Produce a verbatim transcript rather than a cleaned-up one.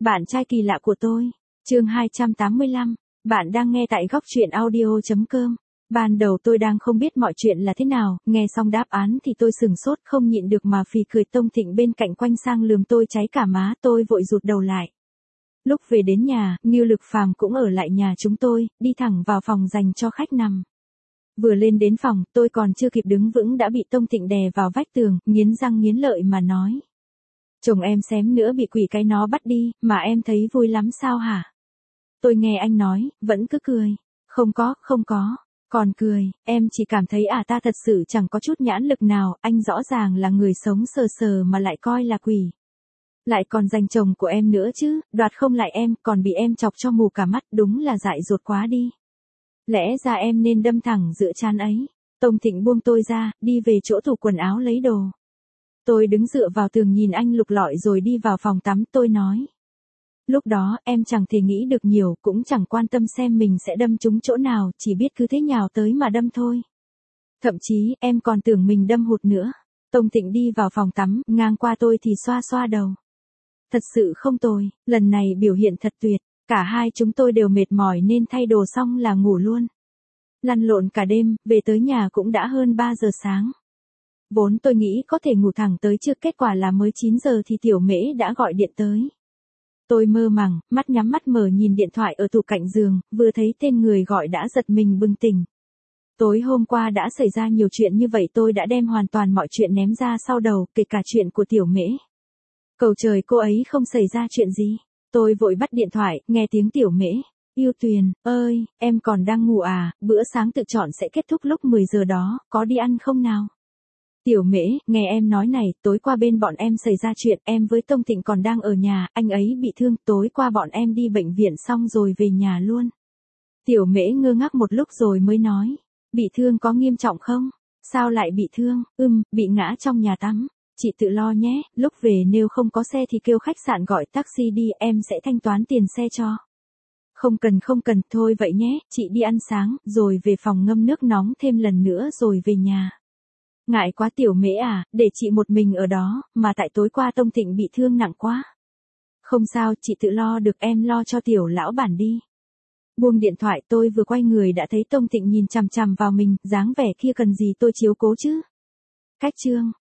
Bạn trai kỳ lạ của tôi. Chương hai trăm tám mươi lăm. Bạn đang nghe tại góc truyện audio chấm com. Ban đầu tôi đang không biết mọi chuyện là thế nào, nghe xong đáp án thì tôi sửng sốt không nhịn được mà phì cười. Tông Thịnh bên cạnh quanh sang lườm tôi cháy cả má, tôi vội rụt đầu lại. Lúc về đến nhà, Ngưu Lực Phàm cũng ở lại nhà chúng tôi, đi thẳng vào phòng dành cho khách nằm. Vừa lên đến phòng, tôi còn chưa kịp đứng vững đã bị Tông Thịnh đè vào vách tường, nghiến răng nghiến lợi mà nói. Chồng em xém nữa bị quỷ cái nó bắt đi, mà em thấy vui lắm sao hả? Tôi nghe anh nói, vẫn cứ cười. Không có, không có. Còn cười, em chỉ cảm thấy à ta thật sự chẳng có chút nhãn lực nào, anh rõ ràng là người sống sờ sờ mà lại coi là quỷ. Lại còn giành chồng của em nữa chứ, đoạt không lại em, còn bị em chọc cho mù cả mắt, đúng là dại dột quá đi. Lẽ ra em nên đâm thẳng giữa trán ấy. Tông Thịnh buông tôi ra, đi về chỗ tủ quần áo lấy đồ. Tôi đứng dựa vào tường nhìn anh lục lọi rồi đi vào phòng tắm, tôi nói. Lúc đó, em chẳng thể nghĩ được nhiều, cũng chẳng quan tâm xem mình sẽ đâm trúng chỗ nào, chỉ biết cứ thế nhào tới mà đâm thôi. Thậm chí, em còn tưởng mình đâm hụt nữa. Tông Thịnh đi vào phòng tắm, ngang qua tôi thì xoa xoa đầu. Thật sự không tồi, lần này biểu hiện thật tuyệt, cả hai chúng tôi đều mệt mỏi nên thay đồ xong là ngủ luôn. Lăn lộn cả đêm, về tới nhà cũng đã hơn ba giờ sáng. Vốn tôi nghĩ có thể ngủ thẳng tới trưa, kết quả là mới chín giờ thì Tiểu Mễ đã gọi điện tới. Tôi mơ màng, mắt nhắm mắt mở nhìn điện thoại ở tủ cạnh giường, vừa thấy tên người gọi đã giật mình bừng tỉnh. Tối hôm qua đã xảy ra nhiều chuyện như vậy, tôi đã đem hoàn toàn mọi chuyện ném ra sau đầu, kể cả chuyện của Tiểu Mễ. Cầu trời cô ấy không xảy ra chuyện gì. Tôi vội bắt điện thoại, nghe tiếng Tiểu Mễ. Yêu Tuyền, ơi, em còn đang ngủ à, bữa sáng tự chọn sẽ kết thúc lúc mười giờ đó, có đi ăn không nào? Tiểu Mễ, nghe em nói này, tối qua bên bọn em xảy ra chuyện, em với Tông Thịnh còn đang ở nhà, anh ấy bị thương, tối qua bọn em đi bệnh viện xong rồi về nhà luôn. Tiểu Mễ ngơ ngác một lúc rồi mới nói, bị thương có nghiêm trọng không? Sao lại bị thương? Ừm, bị ngã trong nhà tắm. Chị tự lo nhé, lúc về nếu không có xe thì kêu khách sạn gọi taxi đi, em sẽ thanh toán tiền xe cho. Không cần không cần, thôi vậy nhé, chị đi ăn sáng, rồi về phòng ngâm nước nóng thêm lần nữa rồi về nhà. Ngại quá Tiểu Mễ à, để chị một mình ở đó, mà tại tối qua Tông Thịnh bị thương nặng quá. Không sao, chị tự lo được, em lo cho Tiểu lão bản đi. Buông điện thoại, tôi vừa quay người đã thấy Tông Thịnh nhìn chằm chằm vào mình, dáng vẻ kia cần gì tôi chiếu cố chứ. Cách chương